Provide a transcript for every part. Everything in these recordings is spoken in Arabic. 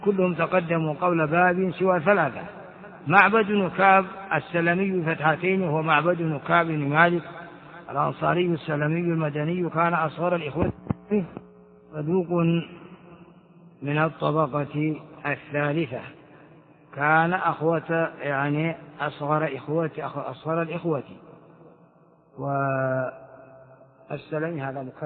كلهم تقدموا قبل باب سوى ثلاثة. معبد بن كعب السلمي بفتحتين وهو معبد بن كعب بن مالك الأنصاري السلمي المدني، كان أصغر الإخوة، صدوق من الطبقة الثالثة، كان أخوة يعني أصغر الإخوة. والسلمي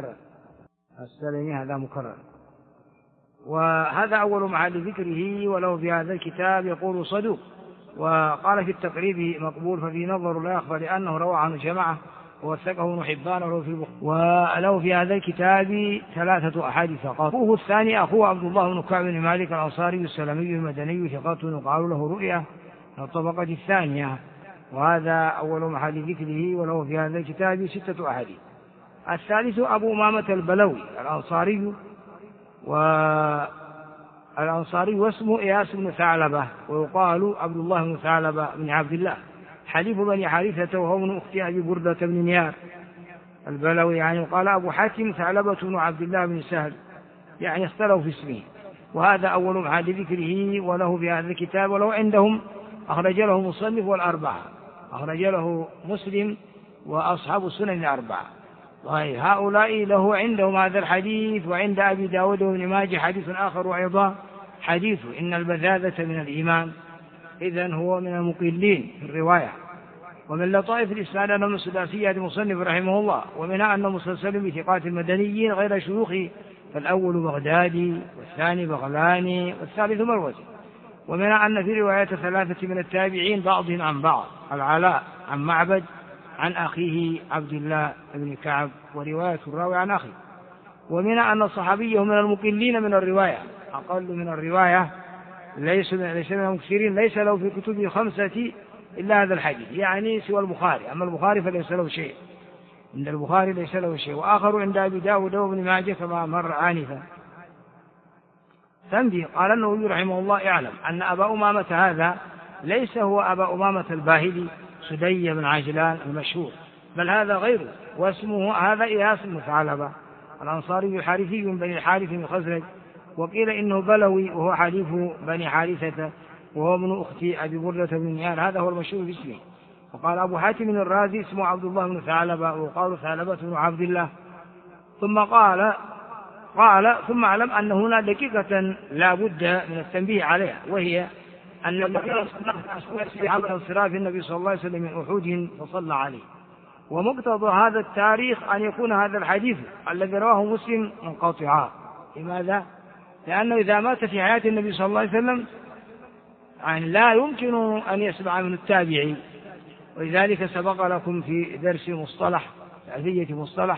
هذا مكرر. وهذا أول محل ذكره، وله في هذا الكتاب يقول صدوق، وقال في التقريب مقبول، ففي نظر لا يخفى لأنه روى عنه جماعة ووثقه ابن حبان وله في هذا الكتاب 3 أحاديث فقط. أخوه الثاني أخوه عبد الله بن كعب بن مالك الأنصاري السلمي المدني، ثقة يقال له رؤية، من الطبقة الثانية، وهذا أول محل ذكره، وله في هذا الكتاب 6 أحاديث. الثالث أبو أمامة البلوي الأنصاري واسمه إياس بن ثعلبة، ويقال عبد الله بن ثعلبة بن عبد الله، حليف بني حارثة، وهو من أخت أبي بردة بن نيار البلوي. يعني قال أبو حاتم ثعلبة بن عبد الله بن سهل، يعني اختلوا في اسمه. وهذا أول محل ذكره، وله في هذا الكتاب، ولو عندهم أخرج له مصنف والأربعة، أخرج له مسلم وأصحاب السنن الأربعة. هؤلاء له عندهم هذا الحديث، وعند أبي داود وابن ماجه حديث آخر أيضا، حديث إن البذاذة من الإيمان، إذن هو من المقلين في الرواية. ومن لطائف الإسناد أنه من ثلاثية المصنف رحمه الله، ومنها أنه مسلسل بثقات المدنيين غير شيوخه، فالأول بغدادي، والثاني بغلاني، والثالث مروزي. ومنها أن في رواية 3 من التابعين بعضهم عن بعض، العلاء عن معبد عن أخيه عبد الله بن كعب، ورواية الراوي عن أخيه. ومنها أن الصحابي من المقلين من الرواية، أقل من الرواية، ليس من المكثرين، ليس له في كتب 5 إلا هذا الحديث، يعني سوى البخاري، أما البخاري فليس له شيء، عند البخاري ليس له شيء، وآخر عند أبي داود وابن ماجه كما مر آنفا. تنبيه، قال النووي رحمه الله: اعلم أن أبا أمامة هذا ليس هو أبا أمامة الباهلي سدي بن عجلان المشهور، بل هذا غيره، واسمه هذا إياس بن ثعلبة الأنصاري الحارثي من بني الحارث من الخزرج، وقيل إنه بلوي وهو حليف بني حارثة، وهو من أخت أبي بردة بن نيار، هذا هو المشهور باسمه. وقال أبو حاتم الرازي اسمه عبد الله بن ثعلبة، وقال ثعلبة بن عبد الله. ثم قال ثم اعلم أن هنا دقيقة لا بد من التنبيه عليها، وهي أن انصراف النبي صلى الله عليه وسلم من أحد فصلى عليه. ومقتضى هذا التاريخ أن يكون هذا الحديث الذي رواه مسلم منقطعا. لماذا؟ لأنه إذا مات في حياة النبي صلى الله عليه وسلم يعني لا يمكن أن يسمع من التابعي، ولذلك سبق لكم في درس مصطلح، ألفية مصطلح،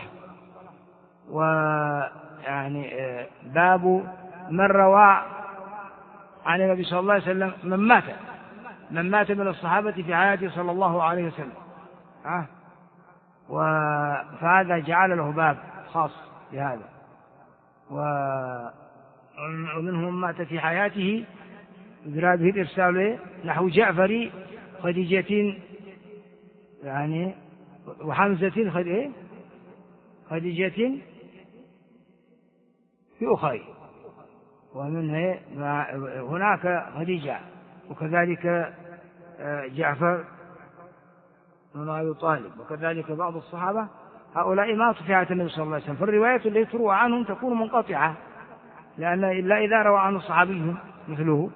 ويعني باب من روى عن النبي صلى الله عليه وسلم من مات من الصحابة في حياته صلى الله عليه وسلم، فهذا جعل له باب خاص بهذا. ومنهم مات في حياته إدراج به الإرسال نحو جعفر خديجة يعني وحمزة خديجة في أخرى، ومن هناك خديجة، وكذلك جعفر بن أبي طالب، وكذلك بعض الصحابة، هؤلاء ماتوا في حياة النبي صلى الله عليه وسلم، فالروايات التي تروى عنهم تكون منقطعة، لأن إلا إذا روى عنه صحابي مثله،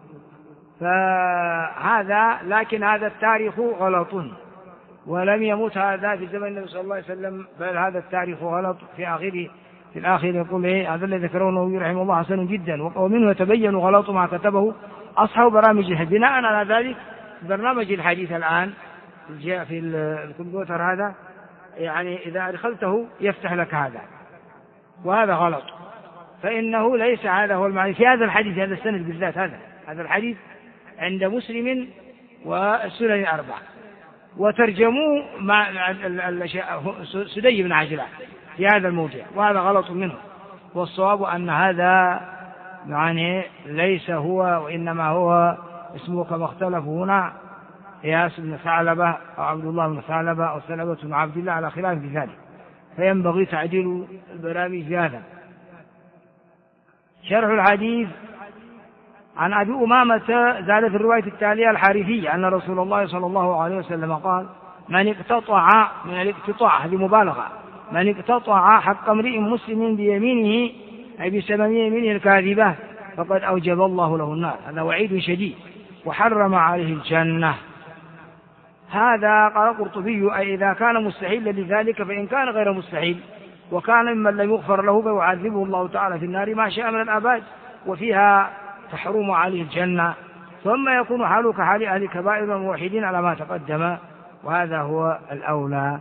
فهذا لكن هذا التاريخ غلط، ولم يمت هذا في زمن النبي صلى الله عليه وسلم، بل هذا التاريخ غلط. في الآخر يقول هذا الذي ذكره النووي رحمه الله حسن جدا، ومنه يتبين غلط ما كتبه أصحاب برامج الحديث. بناء على ذلك برنامج الحديث الآن جاء في الكمبيوتر هذا، يعني إذا أدخلته يفتح لك هذا، وهذا غلط، فإنه ليس هذا هو المعنى في هذا الحديث، هذا السند بالذات، هذا الحديث عند مسلم والسنن الأربعة، وترجموه مع سدي بن عجلان في هذا الموضع، وهذا غلط منه. والصواب أن هذا يعني ليس هو، وإنما هو اسمه كما اختلفوا هنا إياس بن ثعلبة أو عبد الله بن ثعلبة أو ثعلبة بن عبد الله على خلاف في ذلك، فينبغي تعديل البرامج في هذا. شرح الحديث عن أبي أمامة زاد في الرواية التالية الحارثية أن رسول الله صلى الله عليه وسلم قال: من اقتطع من الاقتطاع، هذه مبالغة، من اقتطع حق امرئ مسلم بيمينه أي بسبب يمينه الكاذبة فقد أوجب الله له النار. هذا وعيد شديد، وحرم عليه الجنة. هذا قال القرطبي: أي إذا كان مستحيلا لذلك، فإن كان غير مستحيل وكان ممن لم يغفر له فيعذبه الله تعالى في النار ما شاء من الآباد، وفيها تحرم عليه الجنة، ثم يكون حاله كحال أهل الكبائر والموحدين على ما تقدم، وهذا هو الأولى.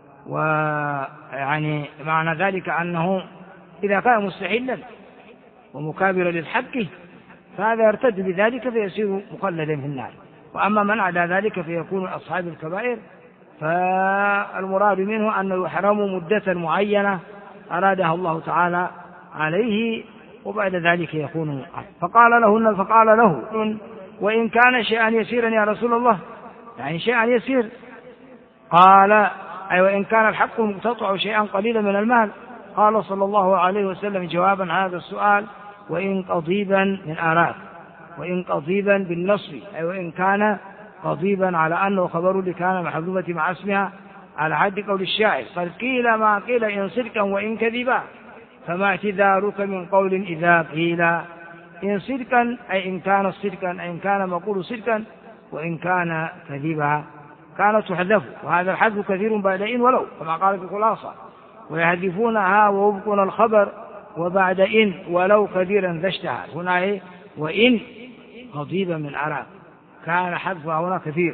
ويعني معنى ذلك أنه إذا كان مستحيلا ومكابرا للحق فهذا يرتد بذلك فيصير مخلدا في النار. وأما من عدا ذلك فيكون أصحاب الكبائر، فالمراد منه أنه يحرم مدة معينة أرادها الله تعالى عليه، وبعد ذلك يكون. فقال له: وإن كان شيئا يسيرا يا رسول الله، يعني شيئا يسير. قال: أي وإن كان الحق المقتطع شيئا قليلا من المال. قال صلى الله عليه وسلم جوابا هذا السؤال: وإن قضيبا من آلاف، وإن قضيبا بالنصب، أي وإن كان قضيبا على أنه خبر لكان محذوفة مع اسمها على حد قول الشاعر: قد قيل ما قيل إن صدقا وإن كذبا، فما اعتذارك من قول إذا قيل. إن صدقا أي إن كان صدقا، أي إن كان مقول صدقا، وإن كان كذبا كانت تحذف، وهذا الحذف كثير بعد إن ولو، كما قال في الخلاصة: ويحذفونها ويبقون الخبر وبعد إن ولو كثيرا ذا اشتهر. هنا وإن قضيبا من عراق، كان حذفها هنا كثير.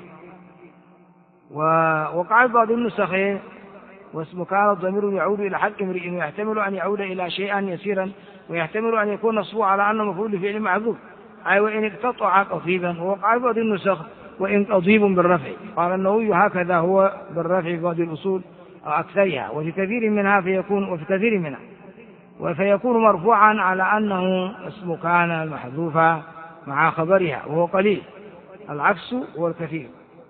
وقع بعض النسخ: واسم كان الضمير يعود إلى حق امرئ، ويحتمل أن يعود إلى شيئا يسيرا، ويحتمل أن يكون نصبه على أنه مفعول لفعل محذوف، أي وإن اقتطع قضيبا. ووقع بعض النسخ: وإن قضيب بالرفع. قال النووي: هكذا هو بالرفع في بعض الأصول أو أكثرها، وفي كثير منها فيكون مرفوعا على أنه اسم كان المحذوفة مع خبرها، وهو قليل. العكس هو الكثير.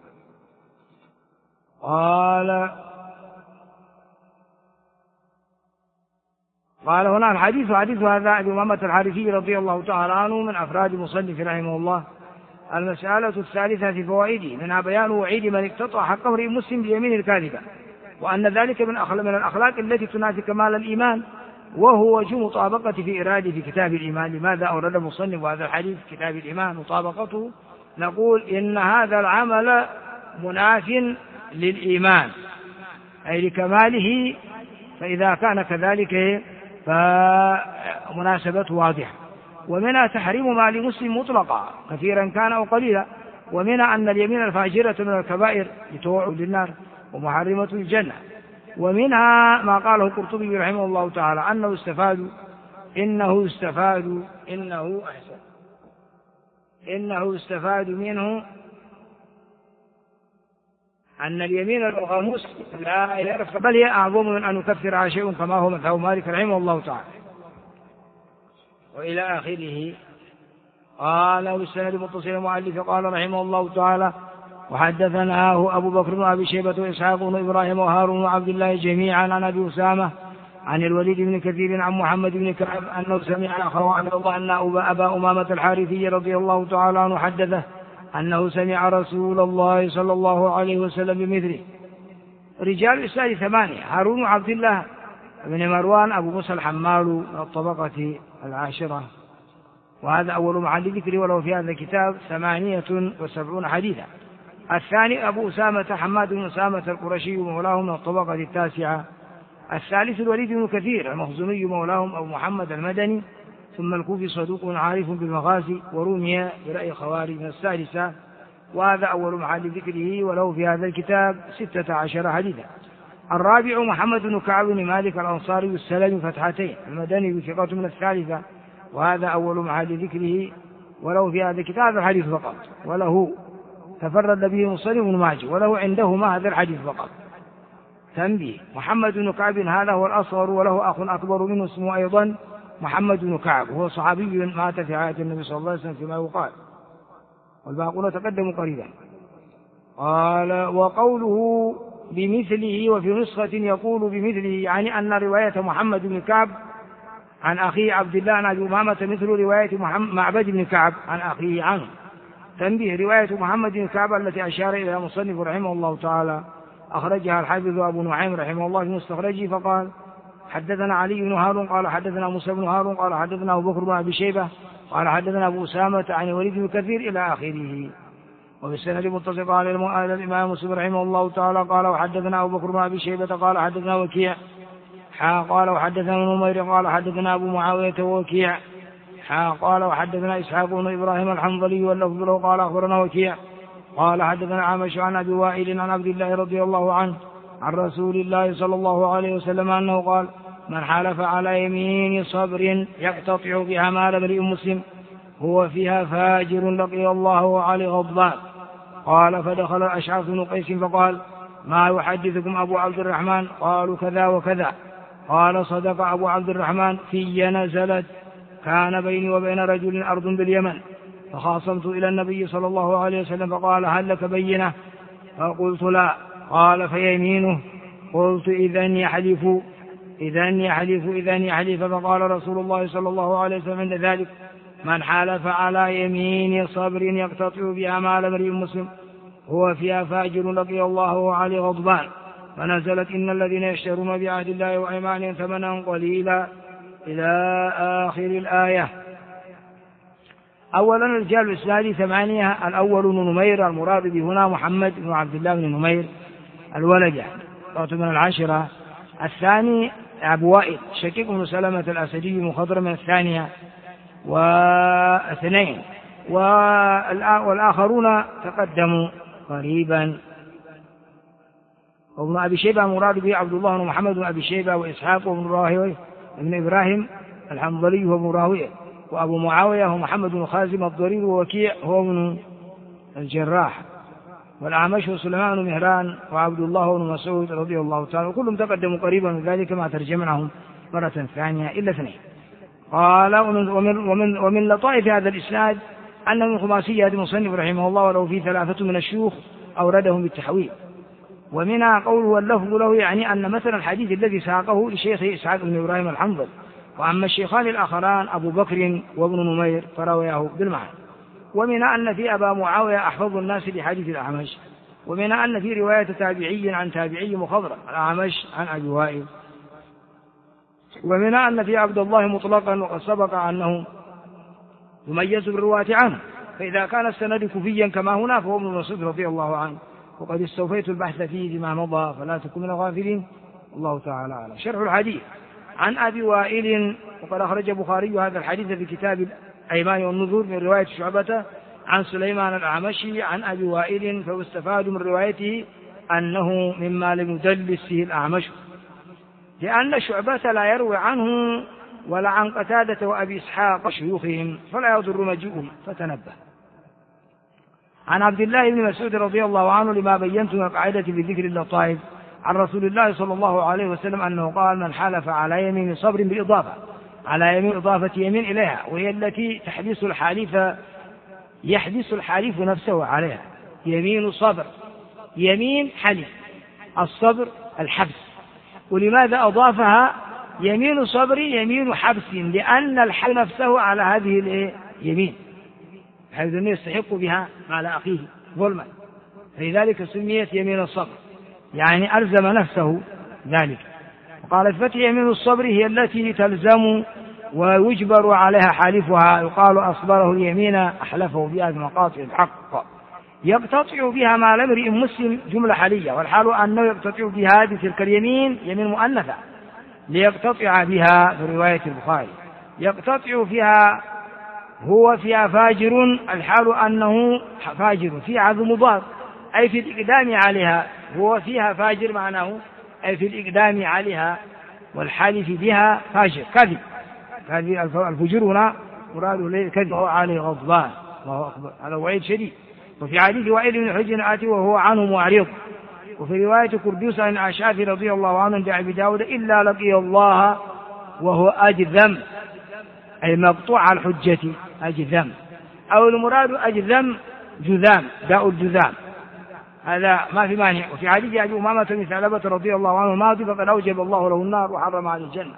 قال هنا الحديث هذا أبي أمامة الحارثي رضي الله تعالى عنه من أفراد مصنف رحمه الله. المسألة الثالثة في فوائده منها بيان وعيد من اقتطع حق امرئ مسلم بيمين الكاذبة، وأن ذلك من الأخلاق التي تنافي كمال الإيمان، وهو وجه مطابقة في إرادة في كتاب الإيمان. لماذا أورد المصنف هذا الحديث في كتاب الإيمان؟ مطابقته، نقول إن هذا العمل مناف للإيمان أي لكماله، فإذا كان كذلك فمناسبته واضحة. ومنها تحريم مال مسلم مطلقا كثيرا كان أو قليلا، ومنها أن اليمين الفاجرة من الكبائر لتوعد للنار ومحرمة الجنة. ومنها ما قاله القرطبي رحمه الله تعالى إنه استفاد منه أن اليمين الغموس لا يعرف، بل هي أعظم من أن يكفر على شيء، كما هو مذهب مالك رحمه الله تعالى. وإلى آخره. قال والسند متصل المؤلف قال رحمه الله تعالى: وحدثناه أبو بكر بن أبي شيبة وإسحاق بن إبراهيم وهارون وعبد الله جميعا عن أبي أسامة عن الوليد بن كثير عن محمد بن كعب أنه سمع أخاه عبد الله أن أبا أمامة الحارثي رضي الله تعالى عنه حدثه أنه سمع رسول الله صلى الله عليه وسلم بمثله. رجال الإسناد 8: هارون وعبد الله بن مروان أبو موسى الحمال من الطبقة 10، وهذا أول محل ذكره، وله في هذا الكتاب 78 حديثا. الثاني أبو أسامة حماد بن أسامة القرشي مولاه من الطبقة 9. الثالث الوليد بن كثير المخزومي مولاهم أبو محمد المدني، ثم الكوفي صدوق عارف بالمغازي ورمي برأي خوارج من 6، وهذا أول محل ذكره، وله في هذا الكتاب 16 حديثا. الرابع محمد بن كعب بن مالك الأنصاري السلمي فتحتين المدني بثقة من 3، وهذا أول محل ذكره، وله في هذا الكتاب الحديث فقط، وله تفرد به مصنف بن ماجه، وله عندهما هذا الحديث فقط. تنبيه: محمد بن كعب هذا هو الأصغر، وله أخ أكبر منه اسمه أيضا محمد بن كعب، وهو صحابي مات في حياة النبي صلى الله عليه وسلم فيما يقال، والباقون تقدموا قريبا. قال: وقوله بمثله وفي نسخة يقول بمثله، يعني أن رواية محمد بن كعب عن أخيه عبد الله عن أبي أمامة مثل رواية معبد بن كعب عن أخيه عنه. تنبيه: رواية محمد بن كعب التي أشار إلى مصنف رحمه الله تعالى أخرجها الحافظ أبو نعيم رحمه الله في مستخرجه فقال: حدثنا علي بن هارون قال حدثنا موسى بن هارون قال حدثنا أبو بكر بن أبي شيبة قال حدثنا أبو أسامة عن الوليد بن كثير إلى آخره. وبالسند متصل قال الإمام مسلم رحمه الله تعالى قال وحدثنا أبو بكر بن أبي شيبة قال حدثنا وكيع قال وحدثنا نمير قال حدثنا أبو معاوية ووكيع قال وحدثنا إسحاق بن إبراهيم الحنظلي واللفظ له قال أخبرنا وكيع قال حدثنا عامش عن أبي وائل عن عبد الله رضي الله عنه عن رسول الله صلى الله عليه وسلم أنه قال: من حلف على يمين صبر يقتطع بها مال امرئ مسلم هو فيها فاجر لقي الله وعليه غضبان. قال: فدخل الأشعث بن قيس فقال: ما يحدثكم أبو عبد الرحمن؟ قالوا: كذا وكذا. قال: صدق أبو عبد الرحمن، في نزلت كان بيني وبين رجل أرض باليمن فخاصمت إلى النبي صلى الله عليه وسلم فقال: هل لك بينة؟ فقلت: لا. قال: فيمينه. قلت: إذن يحلف. فقال رسول الله صلى الله عليه وسلم عند ذلك: من حلف على يمين صبر يقتطع بها مال امرئ مسلم هو فيها فاجر لقي الله وعليه غضبان. فنزلت: إن الذين يشترون بعهد الله وأيمانهم ثمنا قليلا إلى آخر الآية. أولا رجال الإسناد 8. الأول نمير، المراد به هنا محمد بن عبد الله بن نمير الولد من 10. الثاني أبو وائل شقيق بن سلمة الأسدي مخضرم 2 و2، والآخرون تقدموا قريبا. وابن أبي شيبة مراد به عبد الله بن محمد بن أبي شيبة وإسحاق بن راهويه بن إبراهيم الحنظلي وابن راهويه، وأبو معاوية هو محمد بن خازم الضرير، ووكيع هو ابن الجراح، والأعمش سليمان بن مهران وعبد الله بن مسعود رضي الله تعالى، وكلهم تقدموا قريبا من ذلك ما ترجمناهم مرة ثانية إلا 2. قال: ومن لطائف هذا الإسناد أن من خماسية المصنف رحمه الله ولو في 3 من الشيوخ أوردهم بالتحويل، ومنها قوله واللفظ له، يعني أن مثلا الحديث الذي ساقه لشيخ إسحاق بن إبراهيم الحنظل، وأما الشيخان الآخران أبو بكر وابن نمير فروياه بالمعنى. ومنها أن في أبا معاوية أحفظ الناس بحديث الأعمش، ومنها أن في رواية تابعي عن تابعي مخضرم الأعمش عن أبي وائل، ومنها أن في عبد الله مطلقا، وقد سبق أنه يميز بالرواة عنه، فإذا كان السند كوفيا كما هنا فهو ابن مسعود رضي الله عنه، وقد استوفيت البحث فيه بما مضى فلا تكن من الغافلين. الله تعالى أعلم. شرح الحديث عن أبي وائل، وقد أخرج البخاري هذا الحديث في كتاب الأيمان والنذور من رواية شعبة عن سليمان الأعمشي عن أبي وائل، فاستفاد من روايته أنه مما لم يدلس فيه الأعمش، لأن شعبة لا يروي عنه ولا عن قتادة وأبي إسحاق شيوخهم، فلا يضر مجيئهم، فتنبه. عن عبد الله بن مسعود رضي الله عنه لما بينت من القاعدة في ذكر اللطائف عن رسول الله صلى الله عليه وسلم أنه قال: من حلف على يمين صبر بالإضافة، على يمين إضافة يمين إليها، وهي التي يحبس الحليف نفسه عليها. يمين صبر، يمين حلف، الصبر الحبس. ولماذا أضافها؟ يمين صبر يمين حبس، لأن الحلف نفسه على هذه اليمين حيث أنه يستحق بها على أخيه ظلما، فلذلك سميت يمين الصبر، يعني ألزم نفسه ذلك. قال: الفتح يمين الصبر هي التي تلزم ويجبر عليها حالفها، يقال أصبره اليمين أحلفه بها بمقاطع الحق، يقتطع بها مال امرئ مسلم، جملة حالية، والحال أنه يقتطع بها بتلك اليمين يمين مؤنثة ليقتطع بها في رواية البخاري. يقتطع فيها هو فيها فاجر، الحال أنه فاجر في عظم مضاد أي في الإقدام عليها، هو فيها فاجر معناه أي في الإقدام عليها، والحالف بها فاجر كذب. هذه الفجور هنا مراد له كذب عليه غضبان. الله أكبر، هذا وعيد شديد. وفي حديث وائل بن حجر آتي وهو عنه معرض. وفي رواية كردوس عن عشافي رضي الله عنه عند أبي داود: إلا لقي الله وهو أجذم، أي مقطوع الحجة، أجذم، أو المراد أجذم جذام، داء الجذام، هذا ما في مانع. وفي حديث أبي أمامة بن ثعلبة رضي الله عنه: ماضي فقد أوجب الله له النار وحرم عليه الجنة.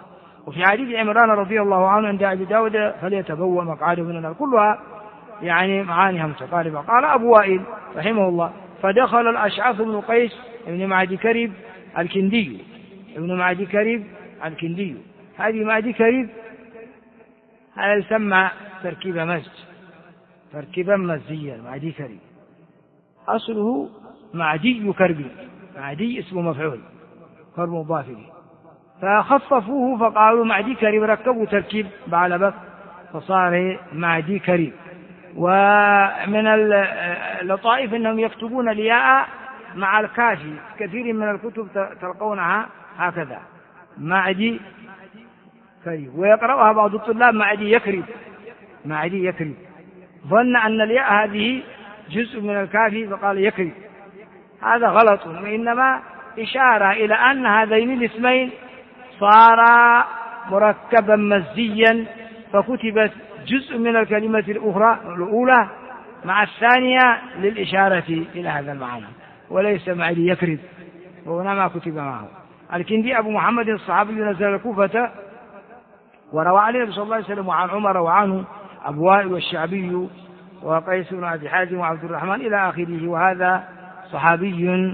وفي حديث عمران رضي الله عنه عند أبي داود فليتبوأ مقعده من النار، كلها يعني معانيها متقاربة. قال أبو وائل رحمه الله: فدخل الأشعث بن قيس ابن معدي كريب الكندي، ابن معدي كريب الكندي. هذه معدي كريب هذا يسمى تركيب مزج، تركيبا مزجيا. معدي كريب أصله معدي كرب، معدي اسمه مفعول، كرب مضاف إليه، فخففوه فقالوا معدي كريب، ركبوا تركيب بعلبك فصار معدي كريب. ومن اللطائف أنهم يكتبون الياء مع الكافي، كثير من الكتب تلقونها هكذا معدي كريب، ويقرأها بعض الطلاب معدي يكرب، معدي يكرب، ظن أن الياء هذه جزء من الكافي فقال يكرب. هذا غلط، وإنما إشارة إلى أن هذين الاسمين صارا مركبا مزجيا، فكتبت جزء من الكلمة الأولى مع الثانية للإشارة إلى هذا المعنى، وليس معدي يكرب، وهنا ما كتب معه. الكندي أبو محمد الصحابي نزل الكوفة، وروى عن النبي صلى الله عليه وسلم وعن عمر وعنه أبو وائل والشعبي وقيس بن أبي حازم وعبد الرحمن إلى آخره. وهذا صحابي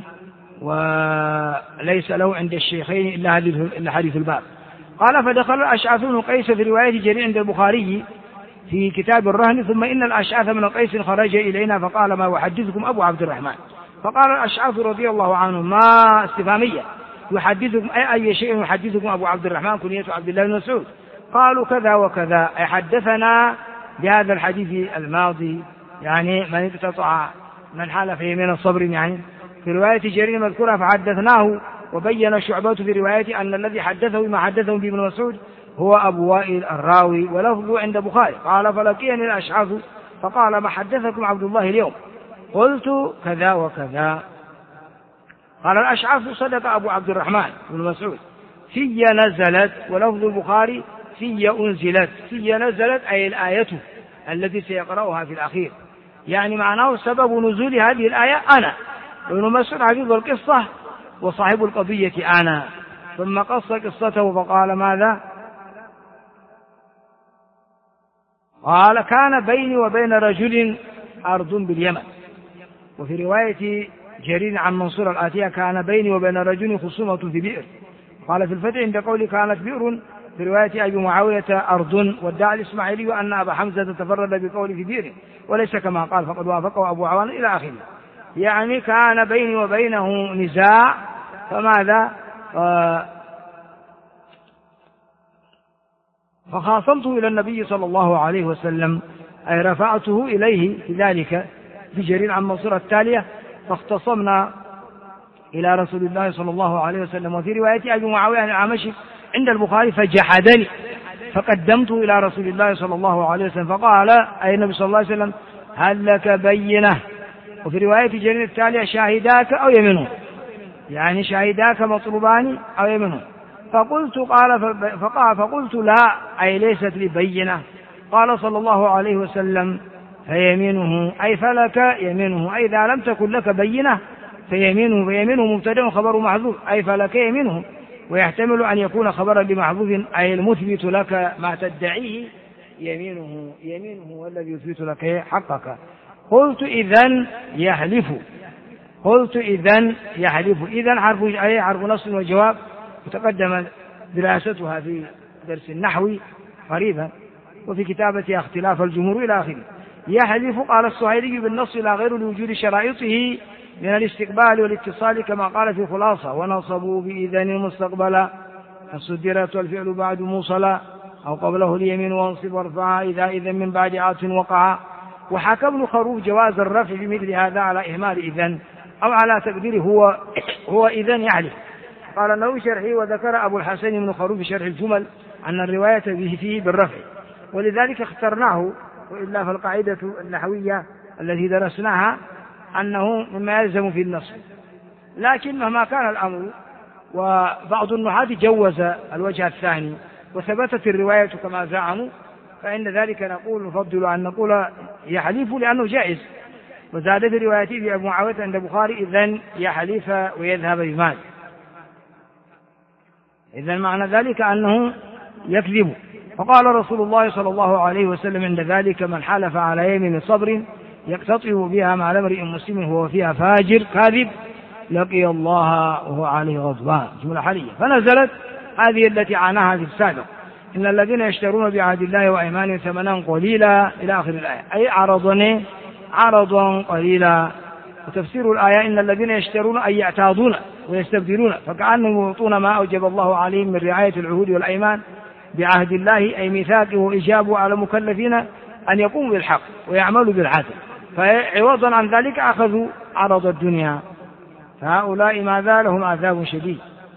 وليس له عند الشيخين إلا حديث الباب. قال: فدخل الأشعث بن قيس في رواية جرير عند البخاري في كتاب الرهن: ثم إن الأشعث بن قيس خرج إلينا فقال: ما يحدثكم أبو عبد الرحمن؟ فقال الأشعث رضي الله عنه: ما استفهامية، يحدثكم أي شيء يحدثكم أبو عبد الرحمن كنية عبد الله بن مسعود؟ قالوا: كذا وكذا، أي حدثنا بهذا الحديث الماضي، يعني من اقتطع من حال في يمين الصبر، يعني في رواية جرير مذكورة فحدثناه. وبين شعبة في رواية أن الذي حدثه ما حدثه بابن مسعود هو أبو وائل الراوي، ولفظه عند بخاري. قال: فلقيني الأشعث فقال: ما حدثكم عبد الله اليوم؟ قلت: كذا وكذا. قال الأشعث: صدق أبو عبد الرحمن بن مسعود، في نزلت، ولفظ البخاري في أنزلت. في نزلت أي الآية التي سيقرأها في الأخير، يعني معناه سبب نزول هذه الآية أنا. ابن مسعود حفظ القصة وصاحب القضية أنا. ثم قص قصته فقال: ماذا؟ قال: كان بيني وبين رجل أرض باليمن. وفي رواية جرير عن منصور الآتية: كان بيني وبين رجل خصومة في بئر. قال في الفتح عند قولي كانت بئر، في رواية أبي معاوية أرض. وادعى الإسماعيلي أن أبا حمزة تفرد بقوله في بئر وليس كما قال، فقد وافقه أبو عوان إلى آخره. يعني كان بيني وبينه نزاع، فماذا؟ فخاصمته إلى النبي صلى الله عليه وسلم، أي رفعته إليه في ذلك بجرير عن منصور التالية، فاختصمنا إلى رسول الله صلى الله عليه وسلم. وفي رواية أبي معاوية الأعمشي عند البخاري: فجحدني فقدمته إلى رسول الله صلى الله عليه وسلم، فقال أي النبي صلى الله عليه وسلم: هل لك بينة؟ وفي رواية جرير التالية: شاهداك أو يمنه، يعني شاهداك مطلوبان أو يمنه. فقلت لا، أي ليست لي بينة. قال صلى الله عليه وسلم: فيمينه، أي فلك يمينه، أي إذا لم تكن لك بينة فيمينه. فيمينه مبتدأ خبر محذوف، أي فلك يمينه، ويحتمل أن يكون خبرا لمحذوف، أي المثبت لك ما تدعيه يمينه، يمينه والذي يثبت لك حقك. قلت إذن يحلف، قلت إذن يحلف. إذن حرف نصب وجواب، وتقدم دراستها في درس النحو قريبا، وفي كتابتها اختلاف الجمهور إلى آخره. يحلف. قال السهيلي: بالنص لا غير لوجود شرائطه من الاستقبال والاتصال، كما قال في خلاصة: ونصبوا بإذن مستقبلا، الصدرة والفعل بعد موصلا، أو قبله اليمين وانصب وارفعها إذا إذن من بعد عاطف وقع. وحكى ابن خروف جواز الرفع بمثل هذا على إهمال إذن، أو على تقديره هو إذن يحلف. قال النووي شرحه: وذكر أبو الحسن بن خروف في شرح الجمل أن الرواية به فيه بالرفع، ولذلك اخترناه، وإلا فالقاعدة النحوية التي درسناها أنه مما يلزم في النص. لكن مهما كان الأمر، وبعض النحاة جوز الوجه الثاني وثبتت الرواية كما زعموا، فإن ذلك نقول نفضل أن نقول يحلف لأنه جائز. وزاد في روايته بأبو معاوية عند البخاري: إذن يحلف ويذهب بمال. إذن معنى ذلك أنه يكذب. فقال رسول الله صلى الله عليه وسلم عند ذلك: من حلف على يمين صبر يقتطع بها مع امرئ مسلم هو فيها فاجر كاذب لقي الله وهو عليه غضبان. جملة حالية. فنزلت هذه التي عناها في السابق: إن الذين يشترون بعهد الله وأيمانهم ثمنا قليلا إلى آخر الآية، أي عرضا قليلا. وتفسير الآية: إن الذين يشترون أي يعتاضون ويستبدلون، فكأنهم يعطون ما أوجب الله عليهم من رعاية العهود والأيمان بعهد الله، أي ميثاقه وإجابه على المكلفين أن يقوموا بالحق ويعملوا بالعدل، فعوضا عن ذلك أخذوا عرض الدنيا، فهؤلاء ماذا لهم عذاب شديد.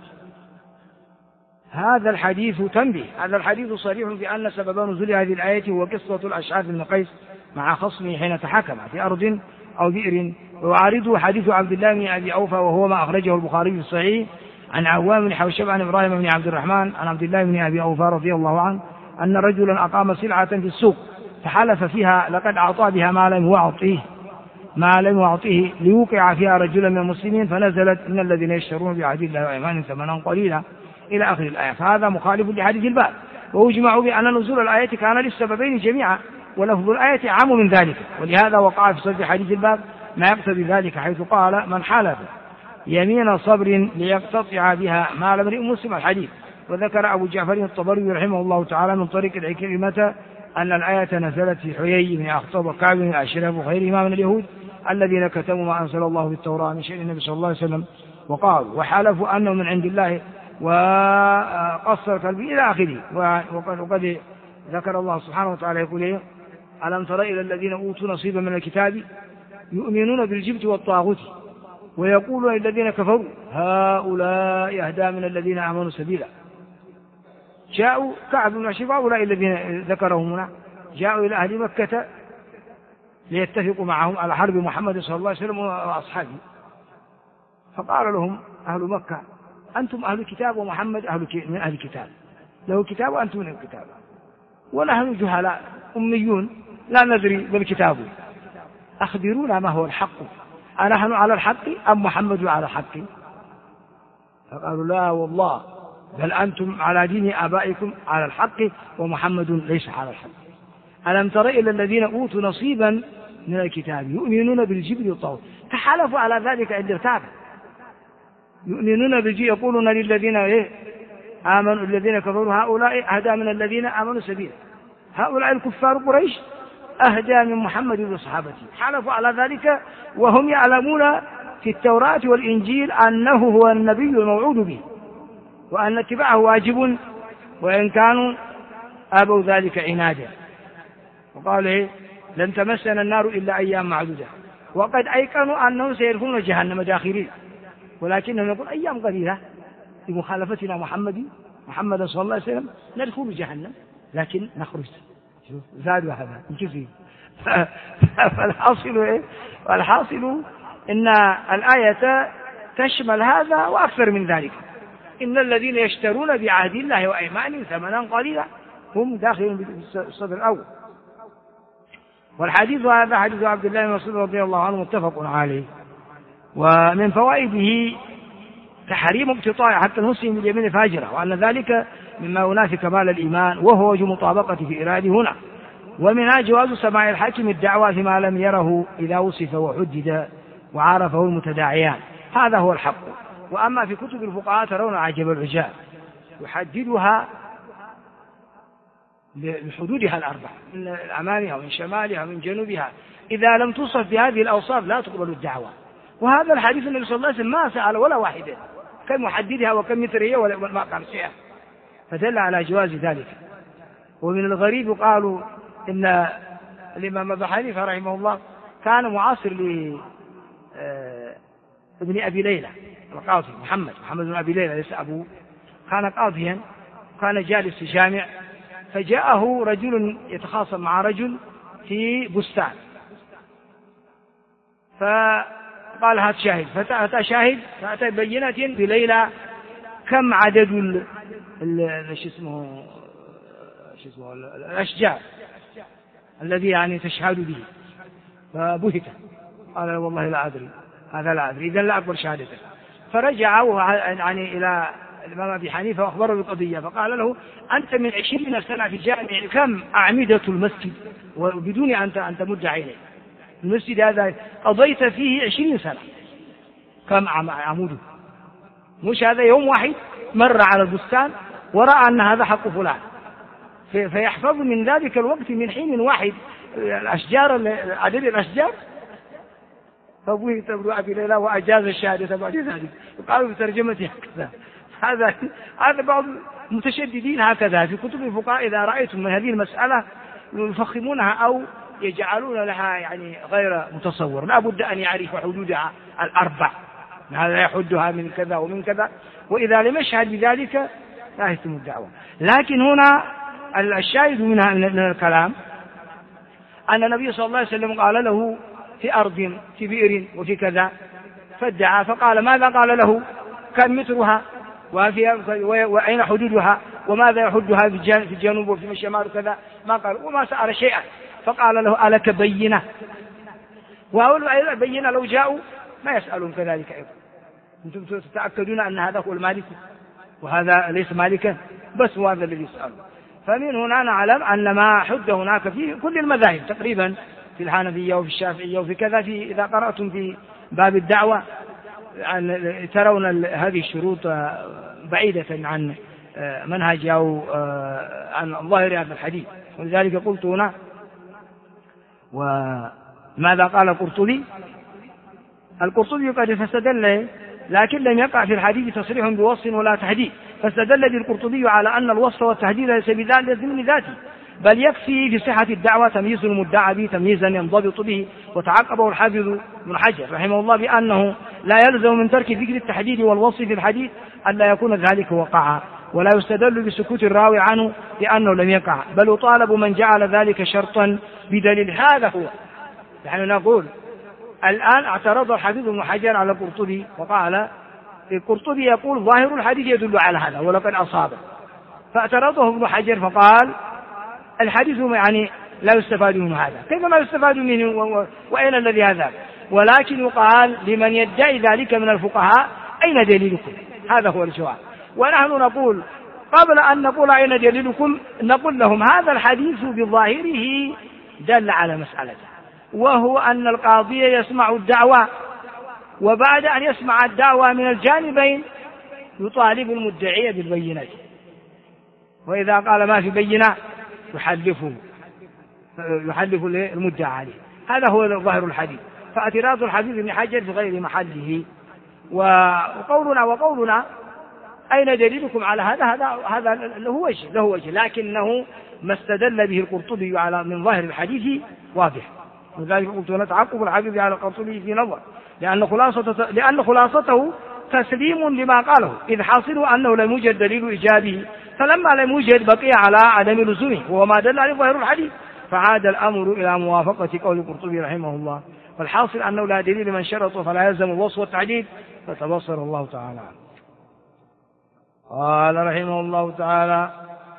هذا الحديث تنبيه، هذا الحديث صريح بأن سبب نزول هذه الآية هو قصة الأشعاث بن قيس مع خصمه حين تحاكم في أرض أو بئر، ويعارضه حديث عبد الله بن أبي أوفى، وهو ما أخرجه البخاري في الصحيح عن عوام بن حوشب عن إبراهيم بن عبد الرحمن عن عبد الله بن أبي أوفى رضي الله عنه أن رجلا أقام سلعة في السوق فحلف فيها لقد أعطى بها ما لم يعطيه ليوقع فيها رجلا من المسلمين، فنزلت: إن الذين يشترون بعهد الله وأيمانهم ثمنا قليلا إلى آخر الآية. فهذا مخالف لحديث الباب، وأجمعوا بأن نزول الآية كان للسببين جميعا، ولفظ الآية عام من ذلك، ولهذا وقع في صدر حديث الباب ما يقتضي ذلك، حيث قال: من حلف يمين صبر ليقتطع بها مال امرئ مسلم الحديث. وذكر أبو جعفر الطبري رحمه الله تعالى من طريق العكرمة أن الآية نزلت في حيي بن أخطب وكعب بن الأشرف وغيرهما من اليهود الذين كتموا ما أنزل الله في التوراة من شأن النبي صلى الله عليه وسلم، وقالوا وحلفوا أنه من عند الله وقصر قلبي إلى آخره. وقد ذكر الله سبحانه وتعالى يقول إيه: ألم تر إلى الذين أوتوا نصيبا من الكتاب يؤمنون بالجبت والطاغوت ويقولون للذين كفروا هؤلاء أهدى من الذين آمنوا سبيلا. جاءوا كعب بن الأشرف هؤلاء الذين ذكرهم هنا جاءوا إلى أهل مكة ليتفقوا معهم على حرب محمد صلى الله عليه وسلم وأصحابه، فقال لهم أهل مكة: أنتم أهل الكتاب ومحمد من أهل الكتاب، له كتاب وأنتم من الكتاب، ونحن جهلاء أميون لا ندري بالكتاب، أخبرونا ما هو الحق، أنحن على الحق أم محمد على الحق؟ فقالوا: لا والله، بل أنتم على دين آبائكم على الحق ومحمد ليس على الحق. ألم تر إلى الذين أوتوا نصيبا من الكتاب يؤمنون بالجبت والطاغوت، تحالفوا على ذلك عند ارتاب، يؤمنون بالجبت يقولون للذين آمنوا الذين كفروا هؤلاء أهدى من الذين آمنوا سبيلا. هؤلاء الكفار قريش أهدى من محمد وصحابته، حلفوا على ذلك وهم يعلمون في التوراة والإنجيل أنه هو النبي الموعود به وأن اتباعه واجب، وإن كانوا أبوا ذلك عنادا. وقال: لن تمسنا النار إلا أيام معدودة، وقد أيقنوا أنهم سيدخلون جهنم داخلين، ولكنهم يقول أيام قليلة بمخالفتنا محمد صلى الله عليه وسلم ندخل جهنم لكن نخرج. زادوا هذا كثير. فالحاصل إن الآية تشمل هذا وأكثر من ذلك. إن الذين يشترون بعهد الله وأيمانهم ثمنا قليلا هم داخلون بالصدر الأول. والحديث هذا حديث عبد الله بن مسعود رضي الله عنه متفق عليه. ومن فوائده تحريم اقتطاع حتى المسلم باليمين فاجرة، وأن ذلك مما ينافي كمال الإيمان وهو وجه مطابقة في إراده هنا. ومنها جواز سماع الحاكم الدعوى فيما لم يره إذا وصف وحدد وعرفه المتداعيان، هذا هو الحق. وأما في كتب الفقهاء ترون عجب العجاب يحددها بحدودها الأربعة من أمامها ومن شمالها ومن جنوبها، إذا لم توصف بهذه الأوصاف لا تقبل الدعوة. وهذا الحديث النبي صلى الله عليه وسلم ما سأل ولا واحدة كم محددها وكم متر هي ولا ما قام شيئا، فدل على جواز ذلك. ومن الغريب قالوا إن الإمام أبو حنيفة رحمه الله كان معاصر لابن أبي ليلى القاضي محمد بن أبي ليلى ليس أبوه، كان قاضيا، كان جالس في جامع، فجاءه رجل يتخاصم مع رجل في بستان، فقال هات شاهد، فأتى شاهد، فأتى بينة بليلى كم عدد الأشجار الذي يعني تشهد به، فبهت قال والله لا أدري، هذا لا أدري، إذن لا أقبل شهادته. فرجعوا يعني إلى الإمام أبي حنيفة وأخبره بالقضية، فقال له: أنت من 20 سنة في الجامع، كم أعمدة المسجد وبدون أن تمد عينيك؟ المسجد هذا قضيت فيه 20 سنة، كم عموده؟ مش هذا يوم واحد مر على البستان ورأى أن هذا حق فلان، فيحفظ من ذلك الوقت من حين واحد الأشجار، عدد الأشجار. فأبوه تبدو أبي ليلى وأجاز الشهادة بعد ذلك، وقالوا بترجمته هكذا. هذا بعض المتشددين هكذا في كتب الفقهاء، إذا رأيتم من هذه المسألة يفخمونها أو يجعلون لها يعني غير متصور. لا بد أن يعرف حدودها الأربع، هذا يحدها من كذا ومن كذا، وإذا لم يشهد بذلك لا يتم الدعوة. لكن هنا الشاهد من الكلام أن النبي صلى الله عليه وسلم قال له: في أرض، في بئر، وفي كذا، فادعى، فقال: ماذا قال له؟ كم مترها؟ وأين حدودها؟ وماذا يحدها في الجنوب وفي الشمال وكذا؟ ما قال، وما سأل شيئا. فقال له: ألك بينة؟ وهؤلاء بينة لو جاءوا ما يسألون كذلك أيضا. أنتم تتأكدون أن هذا هو المالك وهذا ليس مالكا، بس هو هذا الذي يسأل. فمن هنا نعلم أن ما حد هناك في كل المذاهب تقريبا، في الحنفية وفي الشافعية وفي كذا، إذا قرأتم في باب الدعوة ترون هذه الشروط بعيدة عن منهج أو عن ظاهر هذا الحديث. ولذلك قلت هنا: وماذا قال القرطبي؟ القرطبي قد فاستدل، لكن لم يقع في الحديث تصريح بوصف ولا تحديد، فاستدل بالقرطبي على أن الوصف والتحديد ليس من ذاته، بل يكفي في صحة الدعوة تمييز المدعى به تمييزا ينضبط به. وتعقبه الحافظ ابن حجر رحمه الله بأنه لا يلزم من ترك ذكر التحديد والوصف في الحديث أن لا يكون ذلك وقعا، ولا يستدل بسكوت الراوي عنه لأنه لم يقع، بل يطالب من جعل ذلك شرطا بدليل. هذا هو. نحن نقول الآن اعترض الحافظ ابن حجر على القرطبي وقال: القرطبي يقول ظاهر الحديث يدل على هذا ولقد أصابه. فاعترضه ابن حجر فقال: الحديث يعني لا يستفاد منه هذا. كيف ما يستفاد منه وأين الذي هذا؟ ولكن يقال لمن يدعي ذلك من الفقهاء: أين دليلكم؟ هذا هو الجواب. ونحن نقول قبل أن نقول أين دليلكم نقول لهم: هذا الحديث بظاهره دل على مسألته، وهو أن القاضي يسمع الدعوة، وبعد أن يسمع الدعوة من الجانبين يطالب المدعي بالبينات، وإذا قال ما في بينة يحلف المدعى عليه. هذا هو ظاهر الحديث. فاعتراض الحديث ابن حجر في غير محله. وقولنا أين دليلكم على هذا له وجه، لكنه ما استدل به القرطبي على من ظاهر الحديث واضح. ولذلك قلت: نتعقب الحديث على القرطبي في نظر، لأن خلاصته تسليم لما قاله، إذ حاصل أنه لم يوجد دليل إيجابه، فلما لم يوجد بقي على عدم لزومه وهو ما دل عليه ظاهر الحديث، فعاد الأمر إلى موافقة قول القرطبي رحمه الله. والحاصل أنه لا دليل من شرط فلا يلزم الوصف والتعديل، فتبصر الله تعالى. قال رحمه الله تعالى: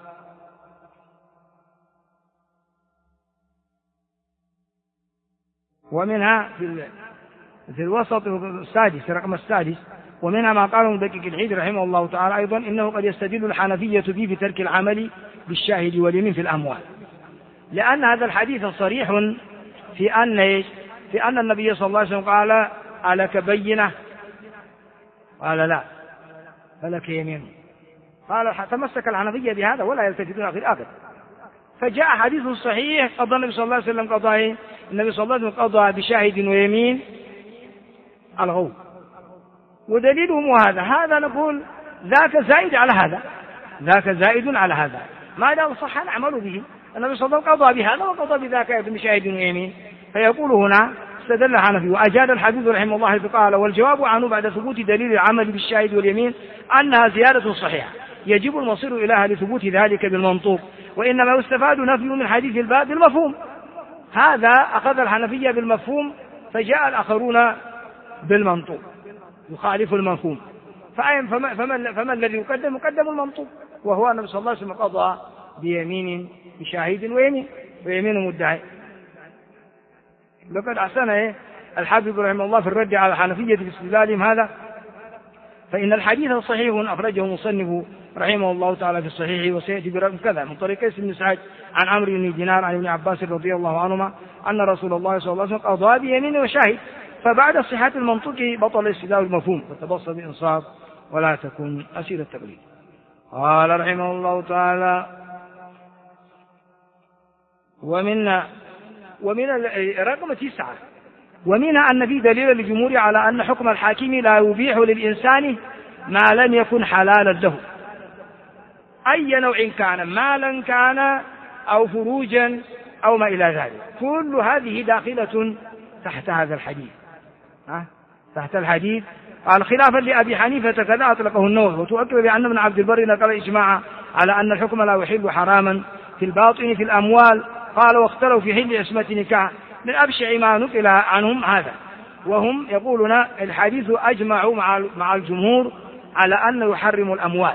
ومنها في الوسط السادس، رقم السادس، ومنها ما قاله مدقق العيد رحمه الله تعالى أيضا: إنه قد يستدل الحنفية به بترك العمل بالشاهد واليمين في الأموال، لأن هذا الحديث صريح في أن النبي صلى الله عليه وسلم قال: ألك بينة؟ قال: لا. فلك يمين. قال: تمسك الحنفية بهذا ولا يلتفتون في الآخر. فجاء حديث صحيح قضى النبي صلى الله عليه وسلم النبي صلى الله عليه وسلم قضى بشاهد ويمين الغو، ودليلهم هذا نقول ذاك زائد على هذا، ما دام صح نعمل به. النبي صلى الله عليه وسلم قضى بهذا وقضى بذاك بشاهد ويمين. فيقول هنا: استدل الحنفي وأجاد الحديث رحمه الله فقال: والجواب عنه بعد ثبوت دليل العمل بالشاهد واليمين أنها زيادة صحيحة يجب المصير إليها لثبوت ذلك بالمنطوق، وإنما يستفاد نفي من حديث الباب بالمفهوم. هذا أخذ الحنفية بالمفهوم، فجاء الآخرون بالمنطوق يخالف المفهوم. فما الذي يقدم المنطوق، وهو النبي صلى الله عليه وسلم قضى بيمين بشاهد ويمين مدعي. لقد أحسن الحافظ رحمه الله في الرد على الحنفية في استدلالهم هذا، فإن الحديث صحيح أخرجه مصنف رحمه الله تعالى في الصحيح، وسيأتي برقم كذا من طريق قيس بن سعد عن عمرو بن دينار عن ابن عباس رضي الله عنهما أن رسول الله صلى الله عليه وسلم قضى بيمين وشاهد، فبعد صحة المنطق بطل استدلال المفهوم، فتبص بإنصاف ولا تكن أسير التقليد. قال رحمه الله تعالى: ومن رقم 9 ومنها أن في دليل الجمهور على أن حكم الحاكم لا يبيح للإنسان ما لم يكن حلالا له، أي نوع كان، مالا كان أو فروجا أو ما إلى ذلك، كل هذه داخلة تحت هذا الحديث، تحت الحديث. قال: خلافا لأبي حنيفة كذا أطلقه النووي، وتؤكد بأن ابن عبد البر نقل إجماعا على أن الحكم لا يحل حراما في الباطن في الأموال. قال: واختلوا في حل عصمة نكاح، من أبشع ما نقل عنهم هذا، وهم يقولون الحديث أجمعوا مع الجمهور على أن يحرم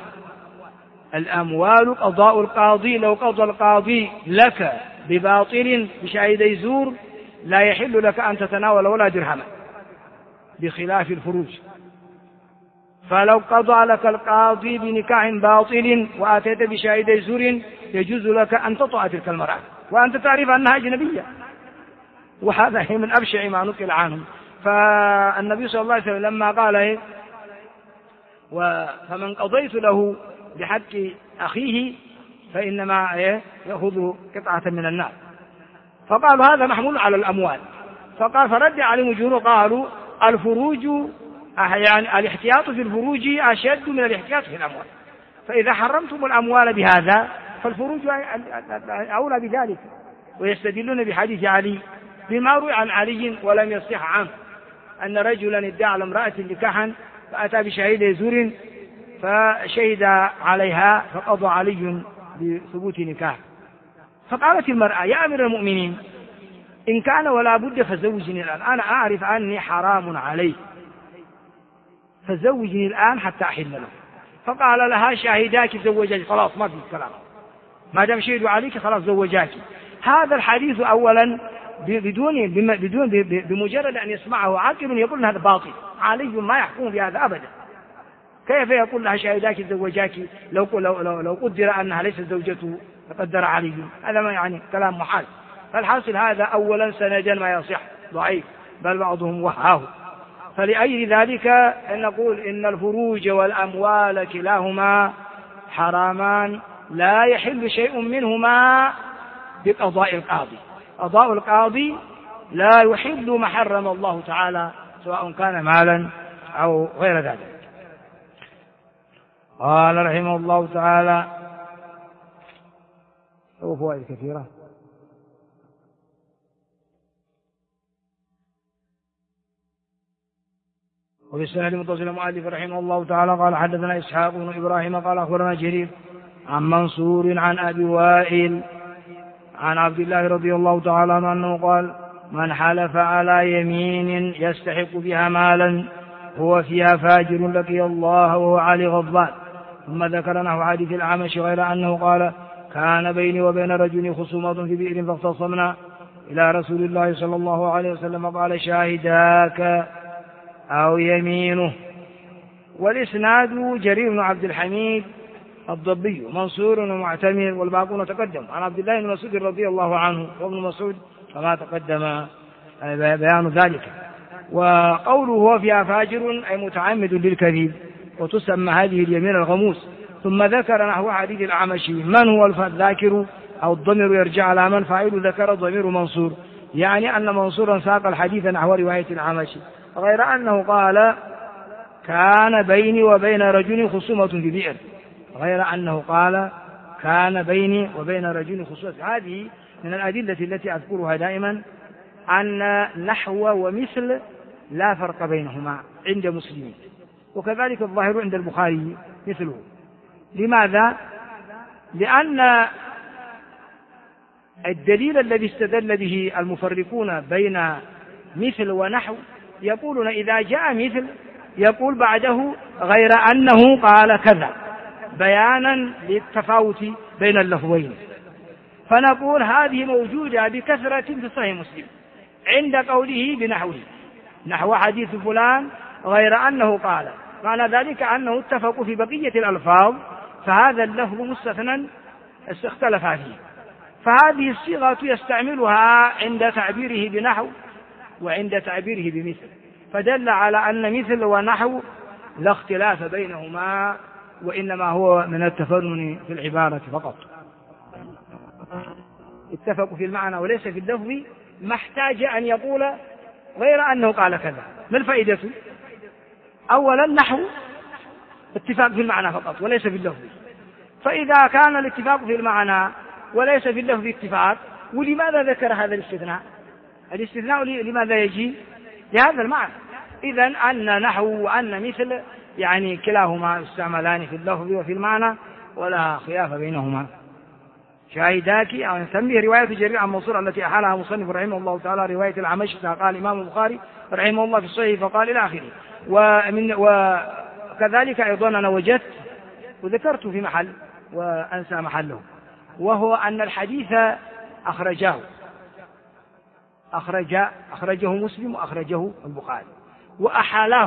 الأموال قضاء القاضي، لو قضى القاضي لك بباطل بشهادتي زور لا يحل لك أن تتناول ولا درهما، بخلاف الفروج. فلو قضى لك القاضي بنكاح باطل وأتيت بشهادتي زور يجوز لك أن تطأ تلك المرأة وأنت تعرف أنها أجنبية، وهذا من أبشع ما نقل عنهم. فالنبي صلى الله عليه وسلم لما قال: فمن قضيت له بحق أخيه فإنما يأخذ قطعة من النار، فقالوا هذا محمول على الأموال. فقال فرد عليهم الجمهور قالوا: الفروج يعني الاحتياط في الفروج أشد من الاحتياط في الأموال، فإذا حرمتم الأموال بهذا فالفروج أولى بذلك. ويستدلون بحديث علي بما روي عن علي ولم يصح عنه أن رجلا ادعى على امرأة نكاحا فأتى بشهيد زور فشهد عليها فقضى علي بثبوت نكاح. فقالت المرأة: يا أمير المؤمنين، إن كان ولا بد فزوجني الآن، أنا أعرف أني حرام علي، فزوجني الآن حتى أحل له. فقال لها: شاهداك زوجاك، خلاص ما في كلام، ما دام شهدوا عليك خلاص زوجاك. هذا الحديث أولا بمجرد أن يسمعه عاقل يقول هذا باطل، علي ما يحكم بهذا أبدا. كيف يقول لها شاهداك زوجاك لو قدر أنها ليست زوجته فقدر علي؟ هذا ما يعني كلام محال. فالحاصل هذا أولا سندا ما يصح ضعيف، بل بعضهم وهاه. فلأجل ذلك نقول إن الفروج والأموال كلاهما حرامان، لا يحل شيء منهما بقضاء القاضي. قضاء القاضي لا يحل ما حرم الله تعالى سواء كان مالا أو غير ذلك. قال رحمه الله تعالى: وفوائد كثيرة. وفي السنة المتصل المؤلف رحمه الله تعالى قال: حدثنا إسحاق بن إبراهيم قال أخبرنا جرير عن منصور عن أبي وائل عن عبد الله رضي الله تعالى عنه أنه قال: من حلف على يمين يستحق بها مالا هو فيها فاجر لقي الله وهو عليه غضبان. ثم ذكر نحو حديث الأعمش غير أنه قال: كان بيني وبين رجل خصومات في بئر فاختصمنا إلى رسول الله صلى الله عليه وسلم قال: شاهداك أو يمينه. والإسناد جرير بن عبد الحميد الضبي منصور ومعتمر والباقون تقدم عن عبد الله بن مسعود رضي الله عنه وابن مسعود كما تقدم بيان ذلك. وقوله هو فيها فاجر أي متعمد للكذب، وتسمى هذه اليمين الغموس. ثم ذكر نحو حديث الأعمشي. من هو الذاكر أو الضمير يرجع على من فاعل ذكر ضمير منصور، يعني أن منصورا ساق الحديث نحو رواية الأعمشي، غير أنه قال: كان بيني وبين رجل خصومة في بئر، غير أنه قال: كان بيني وبين رجل خصومة. هذه من الأدلة التي أذكرها دائما أن نحو ومثل لا فرق بينهما عند مسلمين، وكذلك الظاهر عند البخاري مثله. لماذا؟ لأن الدليل الذي استدل به المفرقون بين مثل ونحو يقولون إذا جاء مثل يقول بعده غير أنه قال كذا، بيانا للتفاوت بين اللفظين. فنقول هذه موجودة بكثرة في صحيح مسلم عند قوله بنحوه، نحو حديث فلان غير أنه قال، معنى ذلك أنه اتفقوا في بقية الألفاظ، فهذا اللفظ مستثنى اختلف فيه. فهذه الصيغة يستعملها عند تعبيره بنحو وعند تعبيره بمثل، فدل على أن مثل ونحو لا اختلاف بينهما، وإنما هو من التفنن في العبارة فقط. اتفقوا في المعنى وليس في اللفظ، ما احتاج أن يقول غير أنه قال كذا. ما الفائدة؟ أولا نحو اتفاق في المعنى فقط وليس في اللفظ، فإذا كان الاتفاق في المعنى وليس في اللفظ اتفاق، ولماذا ذكر هذا الاستثناء؟ الاستثناء لماذا يجي؟ لهذا المعنى. إذن أن نحو وأن مثل يعني كلاهما يستعملان في اللفظ وفي المعنى ولا خلاف بينهما. شاهداك أو نسميه رواية جرير عن منصور التي أحالها مصنف رحمه الله تعالى رواية العمش، قال الإمام البخاري رحمه الله في الصحيح فقال إلى آخره. وكذلك أيضا أنا وجدت وذكرت في محل وأنسى محله، وهو أن الحديث أخرجه مسلم وأخرجه البخاري وأحالاه،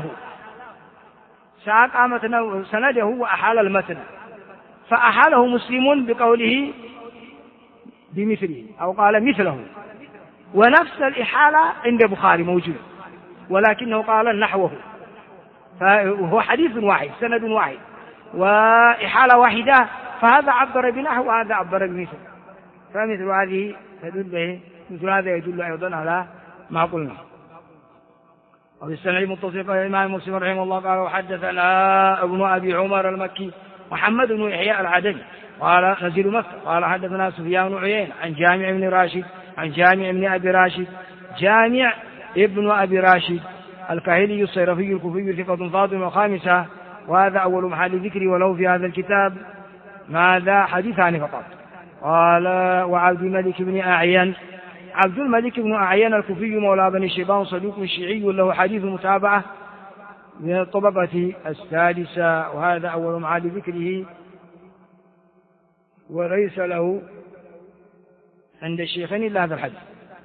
ساق سنده وأحال المتن، فأحاله مسلم بقوله بمثله أو قال مثله، ونفس الإحالة عند البخاري موجود ولكنه قال نحوه، فهو حديث واحد سند واحد وإحالة واحدة، فهذا عبر بنحو وهذا عبر بمثل، فمثل هذه تدل مثل هذا يدل أيضا على ما قلنا. وفي السند المتصل قال الإمام مسلم رحمه الله قال وحدثنا ابن أبي عمر المكي محمد بن يحيى العدني قال نزيل مكة قال حدثنا سفيان بن عيينة عن جامع بن راشد عن جامع بن أبي راشد. جامع ابن أبي راشد الكاهلي الصيرفي الكوفي ثقة فاضل وخامسة، وهذا أول محل ذكري ولو في هذا الكتاب ماذا حديثان فقط. قال وعبد الملك بن أعين، عبد الملك بن أعين الكوفي مولى بني شيبان صدوق شيعي له حديث متابعة من الطبقة السادسة، وهذا أول محل ذكره وليس له عند الشيخين إلا هذا الحديث.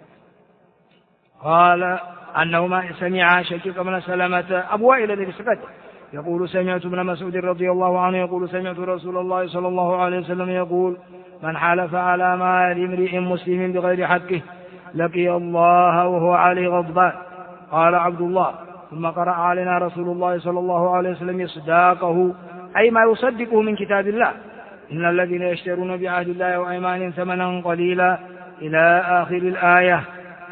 قال أنهما سمع شقيق بن سلمة أبو وائل الذي سكت يقول سمعت ابن مسعود رضي الله عنه يقول سمعت رسول الله صلى الله عليه وسلم يقول من حلف على مال امرئ مسلم بغير حقه لقي الله وهو عليه غضبان. قال عبد الله ثم قرأ علينا رسول الله صلى الله عليه وسلم يصداقه أي ما يصدقه من كتاب الله إن الذين يشترون بعهد الله وأيمانهم ثمنا قليلا إلى آخر الآية.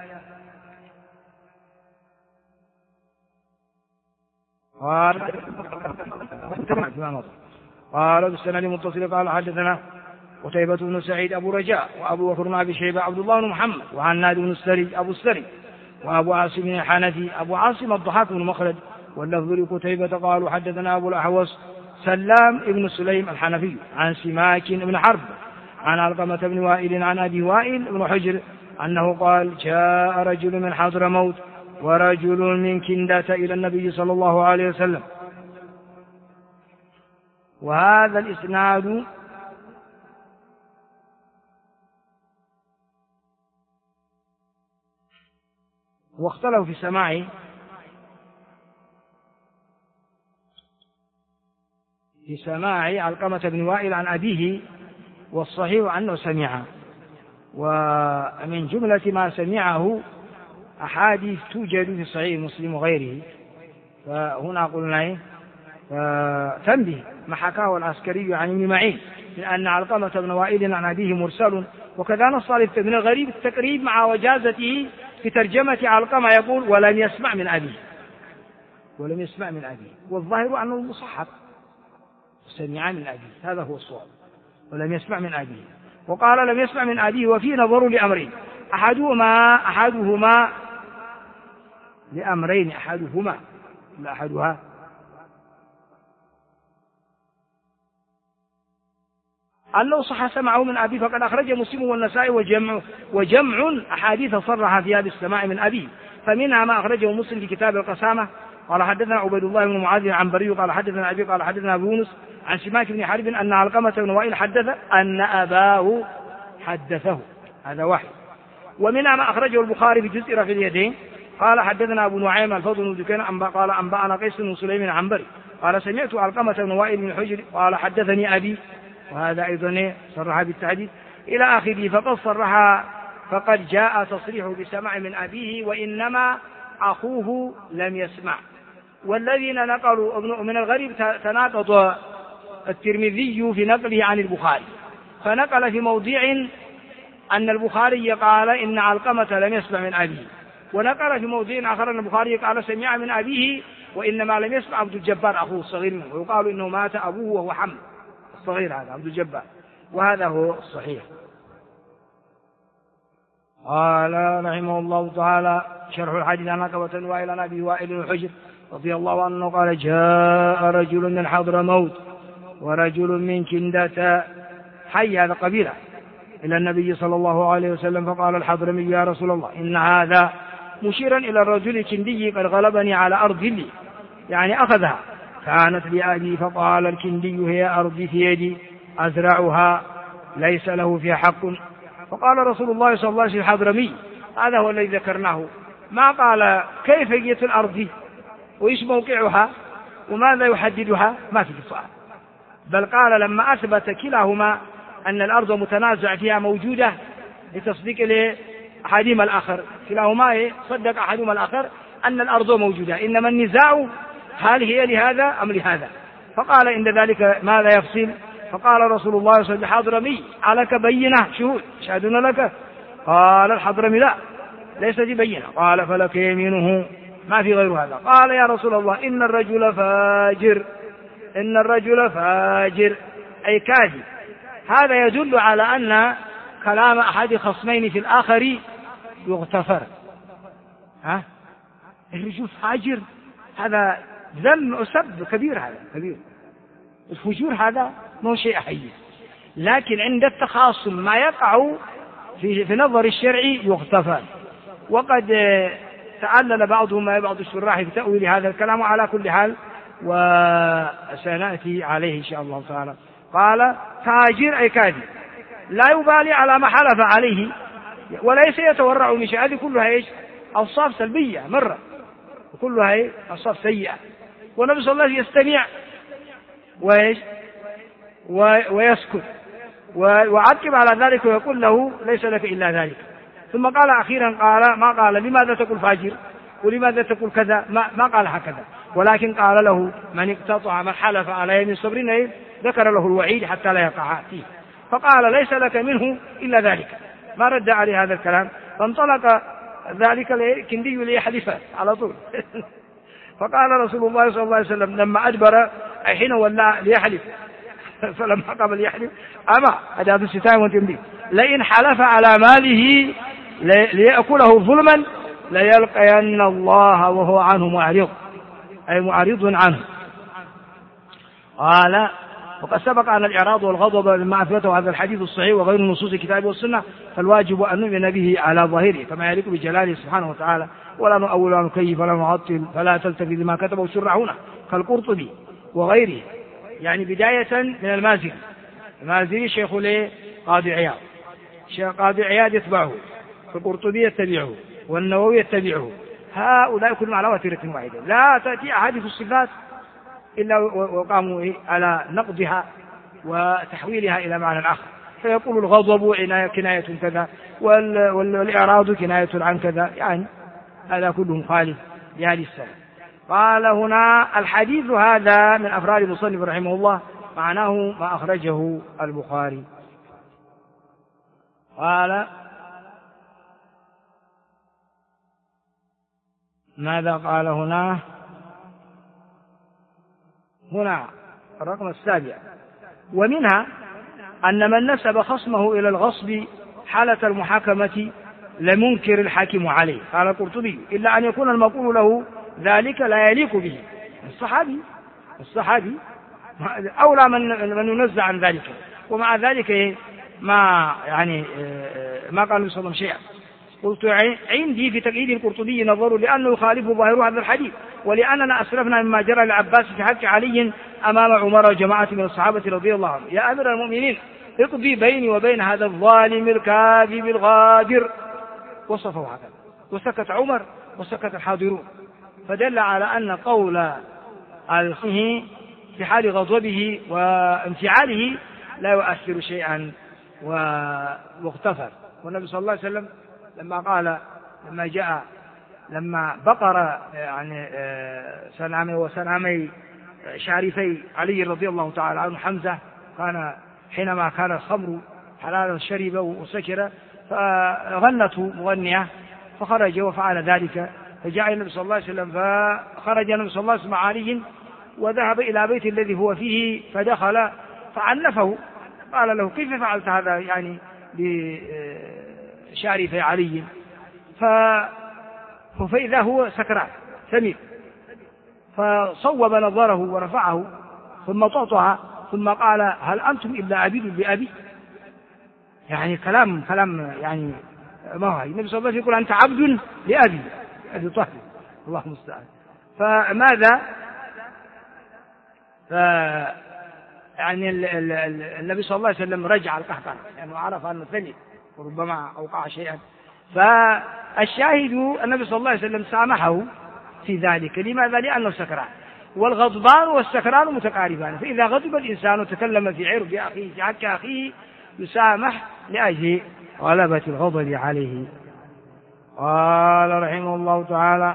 قال بالسند المتصل قال حدثنا قتيبة بن سعيد أبو رجاء وأبو بكر بن أبي شيبة عبد الله بن محمد وعناد بن السري أبو السري وأبو عاصم بن الحنفي أبو عاصم الضحاك بن مخلد واللفظ لقتيبة قالوا حدثنا أبو الأحوص سلام بن سليم الحنفي عن سماك بن حرب عن علقمة بن وائل عن أبي وائل بن حجر أنه قال جاء رجل من حضرموت ورجل من كندة إلى النبي صلى الله عليه وسلم. وهذا الإسناد واختلفوا في سماع علقمة بن وائل عن أبيه، والصحيح أنه سمع، ومن جملة ما سمعه أحاديث توجد في صحيح مسلم وغيره، فهنا قلنا تنبه ما حكاه العسكري عن ابن معين من أن علقمة بن وائل عن أبيه مرسل، وكذا نص ابن الغريب التقريب مع وجازته في ترجمة علقمة يقول ولم يسمع من أبيه، والظاهر أنه مصحح سمع من أبيه، هذا هو الصواب، ولم يسمع من أبيه. وقال لم يسمع من أبيه وفي نظر لأمرين أحدهما لأمرين أحدها أنه صح سمعه من أبيه فقد أخرج مسلم والنسائي وجمع أحاديث صرح في هذا السماع من أبيه، فمنها ما أخرجه مسلم في كتاب القسامة قال حدثنا عبيد الله بن معاذ عن بري قال حدثنا أبي قال حدثنا أبو يونس عن سماك بن حرب أن علقمة بن وائل حدث أن أباه حدثه، هذا واحد. ومنها ما أخرجه البخاري في جزء رفع اليدين قال حدثنا أبو نعيم الفضل بن دكين قال أنبأنا قيس بن سليم عن بري قال سمعت علقمة بن وائل بن حجر قال حدثني أبي، وهذا أيضا صرح بالتحديث إلى آخره. فقد جاء تصريح بسماع من أبيه، وإنما أخوه لم يسمع. والذين نقلوا من الغريب تناقض الترمذي في نقله عن البخاري، فنقل في موضع أن البخاري قال إن علقمة لم يسمع من أبيه، ونقل في موضع آخر أن البخاري قال سمع من أبيه وإنما لم يسمع عبد الجبار أخوه الصغير منه، ويقال إنه مات أبوه وهو حمل الصغير هذا عبد الجبار، وهذا هو الصحيح. قال رحمه الله تعالى شرح الحديث عن عقبة وائل عن أبي وائل الحجر رضي الله عنه قال جاء رجل من حضرموت ورجل من كندة، حي هذا قبيلة، إلى النبي صلى الله عليه وسلم، فقال الحضرمي يا رسول الله إن هذا، مشيرا إلى الرجل الكندي، قد غلبني على أرض لي، يعني أخذها كانت لأبي، فقال الكندي هي أرضي في يدي أزرعها ليس له فيها حق. فقال رسول الله صلى الله عليه وسلم الحضرمي، هذا هو الذي ذكرناه، ما قال كيف هي الأرض وإيش موقعها وماذا يحددها، ما في السؤال، بل قال لما أثبت كلاهما أن الأرض متنازع فيها موجودة لتصديق أحدهما الآخر، كلاهما صدق أحدهما الآخر أن الأرض موجودة، إنما النزاع هل هي لهذا أم لهذا. فقال عند ذلك ماذا يفصل؟ فقال رسول الله صلى الله عليه وسلم حضرمي عليك بينة شهود يشهدون لك؟ قال الحضرمي لا ليس دي بينة. قال فلك يمينه، ما في غير هذا. قال يا رسول الله إن الرجل فاجر، إن الرجل فاجر أي كاذب. هذا يدل على أن كلام أحد خصمين في الآخر يغتفر. الرجل فاجر هذا ذم وسب كبير، هذا كبير. الفجور هذا مو شيء حي، لكن عند التخاصم ما يقع في نظر الشرع يغتفر. وقد تعلل بعضهم بعض الشراح في تأويل هذا الكلام، على كل حال وسنأتي عليه إن شاء الله تعالى. قال فاجر أي كاذب، لا يبالي على ما حلف عليه وليس يتورع من شيء. هذه كلها ايش؟ أوصاف سلبية مرة، وكلها أوصاف سيئة. والنبي صلى الله عليه وسلم يستمع وإيش ويسكت ويعقب على ذلك ويقول له ليس لك إلا ذلك. ثم قال أخيرا، قال ما قال لماذا تقول فاجر ولماذا تقول كذا، ما قال هكذا، ولكن قال له من اقتطع من حلف على يمين صبرين، ذكر له الوعيد حتى لا يقع فيه. فقال ليس لك منه إلا ذلك، ما رد عليه هذا الكلام. فانطلق ذلك الكندي ليحلف على طول. فقال رسول الله صلى الله عليه وسلم لما أدبر أي حين ولا ليحلف، فلما قبل يحلف أما أداة الستان والتنبيه، لئن حلف على ماله ليأكله ظلما ليلقين الله وهو عنه معرض، أي معرض عنه. قال وقد سبق أن الإعراض والغضب مما أثبته هذا الحديث الصحيح وغير نصوص الكتاب والسنة، فالواجب أن نؤمن به على ظاهره كما يليق بجلاله سبحانه وتعالى، ولا نؤول ولا نكيف ولا نعطل، فلا تلتفت لما كتبه الشراحون كالقرطبي وغيره. يعني بداية من المازري شيخ قاضي عياض، شيخ قاضي عياض يتبعه، القرطبي يتبعه، والنووي يتبعه، هؤلاء كلهم على وتيرة واحدة. لا تأتي أحاديث الصفات إلا وقاموا على نقضها وتحويلها إلى معنى آخر، فيقول الغضب كناية كذا والإعراض كناية عن كذا، يعني هذا كله مخالف لهذه السنة. قال هنا الحديث هذا من أفراد المصنف رحمه الله، معناه ما أخرجه البخاري. قال ماذا قال هنا الرقم 7، ومنها أن من نسب خصمه إلى الغصب حالة المحاكمة لمنكر الحاكم عليه. قال القرطبي إلا أن يكون المقول له ذلك لا يليق به. الصحابي أولى من ينزع عن ذلك، ومع ذلك ما قال النبي صلى الله عليه وسلم شيئا. قلت عندي في تقييد القرطبي نظر لأنه يخالف ظاهر هذا الحديث، ولأننا أسلفنا مما جرى لعباس في حق علي أمام عمر وجماعة من الصحابة رضي الله عنهم: يا أمير المؤمنين اقضي بيني وبين هذا الظالم الكاذب الغادر، وصفه هكذا، وسكت عمر وسكت الحاضرون، فدل على أن قول الخصم في حال غضبه وانفعاله لا يؤثر شيئا واغتفر. والنبي صلى الله عليه وسلم لما قال لما بقر يعني سنعمي وسنعمي شارفي علي رضي الله تعالى عنه حمزة، كان حينما كان الخمر حلالا شرب وسكر فغنته مغنية فخرج وفعل ذلك، فجاء النبي صلى الله عليه وسلم، فخرج النبي صلى الله عليه وسلم علي وذهب إلى بيت الذي هو فيه فدخل فعنفه، قال له كيف فعلت هذا يعني بشارفي علي؟ فإذا هو سكران سمير، فصوب نظره ورفعه ثم طعطع ثم قال هل أنتم إلا عبيد بأبي؟ يعني كلام يعني ما هو النبي صلى الله عليه وسلم يقول أنت عبد لأبي أبي طهر، الله المستعان. فماذا يعني النبي صلى الله عليه وسلم رجع القهقرة لأنه يعني عرف أنه ثني وربما أوقع شيئا. فالشاهد النبي صلى الله عليه وسلم سامحه في ذلك. لماذا؟ لأنه سكران، والغضبان والسكران متقاربان، فإذا غضب الإنسان وتكلم في عرض أخيه في حق أخيه يسامح لأجل غلبة الغضب عليه. قال رحمه الله تعالى: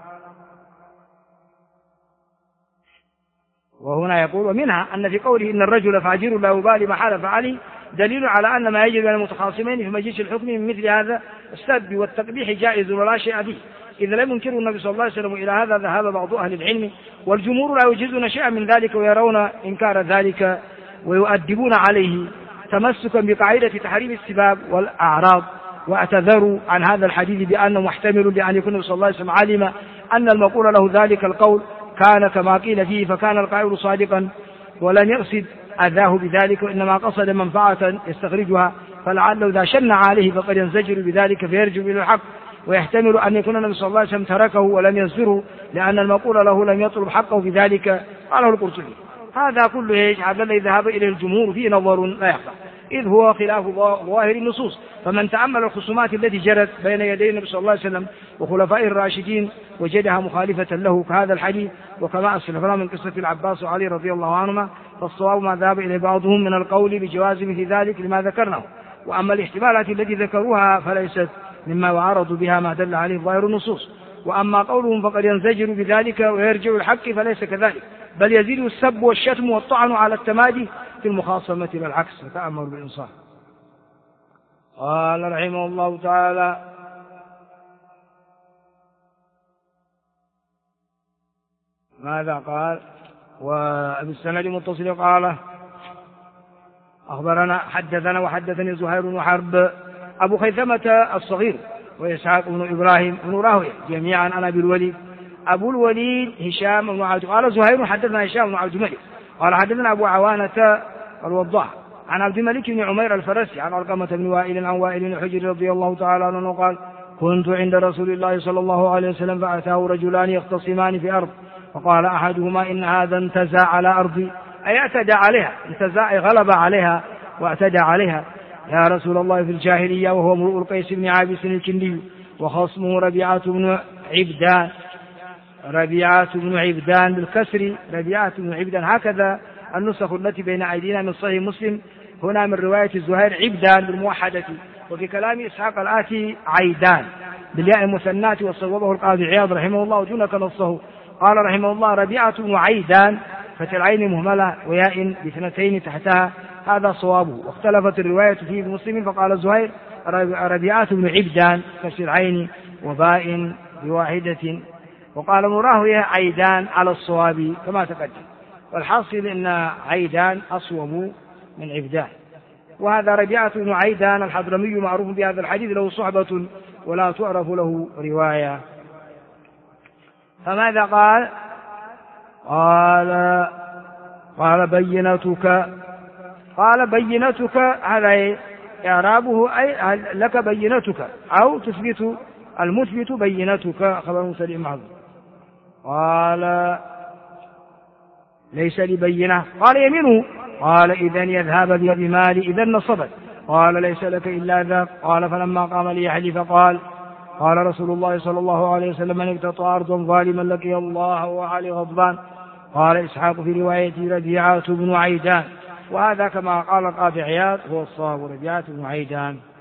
وهنا يقول: ومنها أن في قوله إن الرجل فاجر لا يبالي ما حلف عليه دليل على أن ما يجب على المتخاصمين في مجلس الحكم من مثل هذا السب والتقبيح جائز ولا شيء فيه، إذا لم ينكره النبي صلى الله عليه وسلم. إلى هذا ذهب بعض أهل العلم، والجمهور لا يجيزون شيئا من ذلك ويرون إنكار ذلك ويؤدبون عليه تمسكا بقاعدة تحريم السباب والأعراض. واعتذروا عن هذا الحديث بأنه محتمل بأن يكون صلى الله عليه وسلم علم أن المقول له ذلك القول كان كما قيل فيه، فكان القائل صادقا ولم يقصد أذاه بذلك، وإنما قصد منفعة يستخرجها، فلعله إذا شن عليه فقد ينزجر بذلك فيرجع إلى الحق. ويحتمل أن يكون النبي صلى الله عليه وسلم تركه ولم ينصره لأن المقول له لم يطلب حقه بذلك، قاله القرطبي. هذا كله هذا الذي ذهب إليه الجمهور فيه نظر لا يخفى، إذ هو خلاف ظاهر النصوص. فمن تأمل الخصومات التي جرت بين يدي النبي صلى الله عليه وسلم وخلفائه الراشدين وجدها مخالفة له كهذا الحديث، وكما أسلفنا من قصة العباس وعلي رضي الله عنهما، فالصواب ما ذهب إليه بعضهم من القول بجواز مثل ذلك لما ذكرناه. وأما الاحتمالات التي ذكروها فليست مما يعارض بها ما دل عليه ظاهر النصوص. وأما قولهم فقد ينزجر بذلك ويرجع الحق فليس كذلك، بل يزيد السب والشتم والطعن على التمادي في المخاصمة إلى العكس، فتأمل بالإنصاف. قال رحمه الله تعالى: ماذا قال؟ وبالسند متصل قال: أخبرنا حدثنا وحدثني زهير بن حرب أبو خيثمة الصغير وإسحاق بن إبراهيم بن راهويه جميعا عن أبي الوليد. أبو الوليد هشام بن عبد، قال زهير حدثنا هشام بن عبد الملك قال حدثنا أبو عوانة الوضاح عن عبد الملك بن عمير الفرسي عن علقمة بن وائل عن وائل بن حجر رضي الله تعالى عنه قال: كنت عند رسول الله صلى الله عليه وسلم فأتاه رجلان يختصمان في أرض، فقال أحدهما إن هذا انتزع على أرضي، أي اعتدى عليها، انتزع غلب عليها واعتدى عليها يا رسول الله في الجاهلية، وهو امرؤ القيس بن عابس الكندي، وخصمه ربيعة بن عبدان بالكسر، ربيعة بن عبدان. هكذا النسخ التي بين أيدينا من صحيح مسلم، هنا من رواية الزهير عبدان بالموحدة، وفي كلام إسحاق الآتي عيدان بالياء المثنات، وصوبه القاضي عياض رحمه الله دون كنصه. قال رحمه الله: ربيعة بن عيدان فتح العين مهملة وياء باثنتين تحتها، هذا صوابه. واختلفت الرواية فيه بمسلم، فقال الزهير ربيعة بن عبدان كسر العين وباء بواحدة، وقال راهويه عيدان على الصواب كما تقدم. والحاصل أن عيدان أصوب من عبدان. وهذا ربيعة بن عيدان الحضرمي معروف بهذا الحديث، له صحبة ولا تعرف له رواية. فماذا قال؟ قال بينتك، هذا إعرابه أي لك بينتك، أو تثبت المثبت بينتك خبر مبتدئ محذوف. قال ليس لي بينة، قال يمينه، قال إذن يذهب بمالي، إذن نصبت، قال ليس لك إلا ذاك. قال فلما قام ليحلف قال رسول الله صلى الله عليه وسلم: من اقتطع أرضا ظالما لقي الله وعلي غضبان. قال إسحاق في رواية ربيعة بن عيدان، وهذا كما قال القاضي عياض هو الصواب، ربيعة بن عيدان.